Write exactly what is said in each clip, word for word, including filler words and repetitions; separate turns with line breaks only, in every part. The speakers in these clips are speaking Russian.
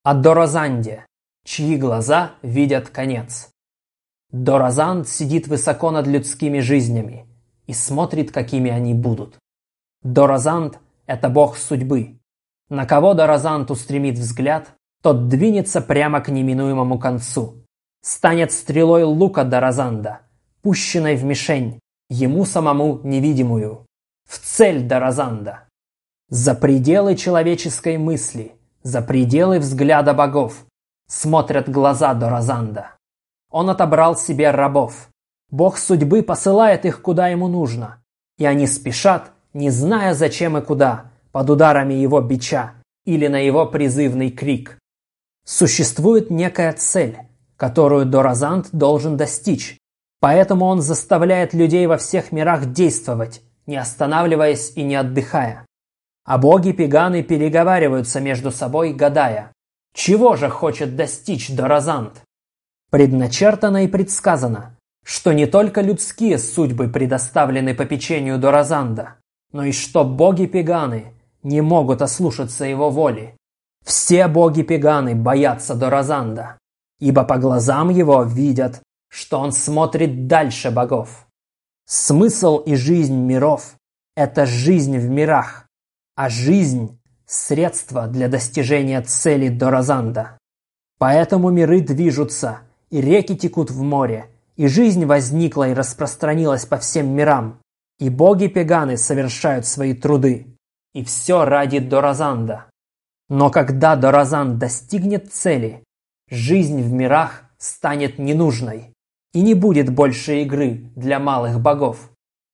О Доразанде, чьи глаза видят конец. Доразанд сидит высоко над людскими жизнями и смотрит, какими они будут. Доразанд – это бог судьбы. На кого Доразанд устремит взгляд, тот двинется прямо к неминуемому концу. Станет стрелой лука Доразанда, пущенной в мишень, ему самому невидимую. В цель Доразанда. За пределы человеческой мысли, за пределы взгляда богов смотрят глаза Доразанда. Он отобрал себе рабов. Бог судьбы посылает их куда ему нужно, и они спешат, не зная зачем и куда, под ударами его бича или на его призывный крик. Существует некая цель, которую Доразанд должен достичь, поэтому он заставляет людей во всех мирах действовать, не останавливаясь и не отдыхая. А боги-пеганы переговариваются между собой, гадая, чего же хочет достичь Доразанд. Предначертано и предсказано, что не только людские судьбы предоставлены попечению Доразанда, но и что боги-пеганы не могут ослушаться его воли. Все боги-пеганы боятся Доразанда, ибо по глазам его видят, что он смотрит дальше богов. Смысл и жизнь миров – это жизнь в мирах, а жизнь – средство для достижения цели Доразанда. Поэтому миры движутся, и реки текут в море, и жизнь возникла и распространилась по всем мирам, и боги-пеганы совершают свои труды, и все ради Доразанда. Но когда Доразанд достигнет цели, жизнь в мирах станет ненужной, и не будет больше игры для малых богов.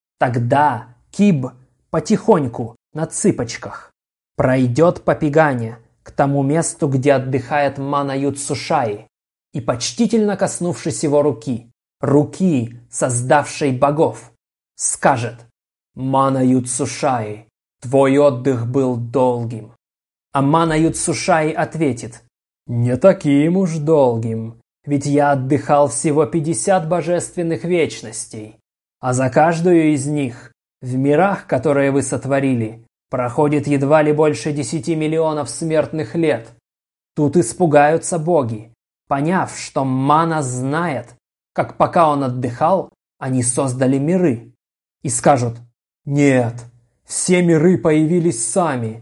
Тогда Киб потихоньку, на цыпочках, пройдет по Пегане к тому месту, где отдыхает Мана-Юд-Сушаи, и, почтительно коснувшись его руки, руки, создавшей богов, скажет: «Мана-Юд-Сушаи, твой отдых был долгим». А Мана-Юд-Сушаи ответит: «Не таким уж долгим, ведь я отдыхал всего пятьдесят божественных вечностей, а за каждую из них в мирах, которые вы сотворили, проходит едва ли больше десяти миллионов смертных лет. Тут испугаются боги, поняв, что Мана знает, как пока он отдыхал, они создали миры. И скажут: нет, все миры появились сами».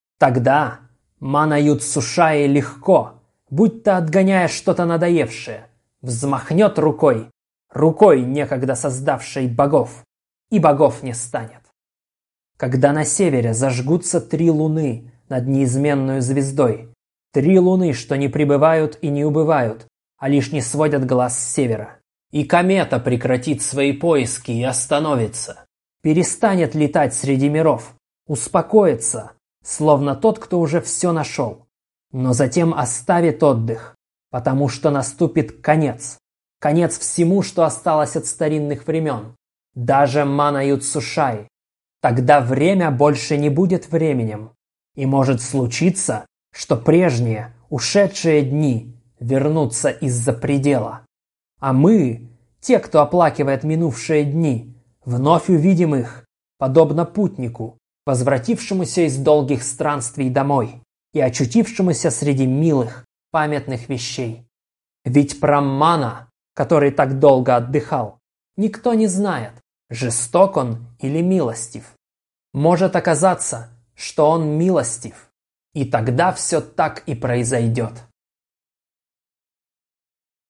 Тогда Мана-Юд-Сушаи легко, будто отгоняя что-то надоевшее, взмахнет рукой, рукой некогда создавшей богов, и богов не станет. Когда на севере зажгутся три луны над неизменную звездой, три луны, что не прибывают и не убывают, а лишь не сводят глаз с севера, и комета прекратит свои поиски и остановится, перестанет летать среди миров, успокоится, словно тот, кто уже все нашел, но затем оставит отдых, потому что наступит конец, конец всему, что осталось от старинных времен, даже Мана-Юд-Сушаи. Тогда время больше не будет временем, и может случиться, что прежние, ушедшие дни вернутся из-за предела. А мы, те, кто оплакивает минувшие дни, вновь увидим их, подобно путнику, возвратившемуся из долгих странствий домой и очутившемуся среди милых, памятных вещей. Ведь про Мана, который так долго отдыхал, никто не знает, жесток он или милостив. Может оказаться, что он милостив, и тогда все так и произойдет.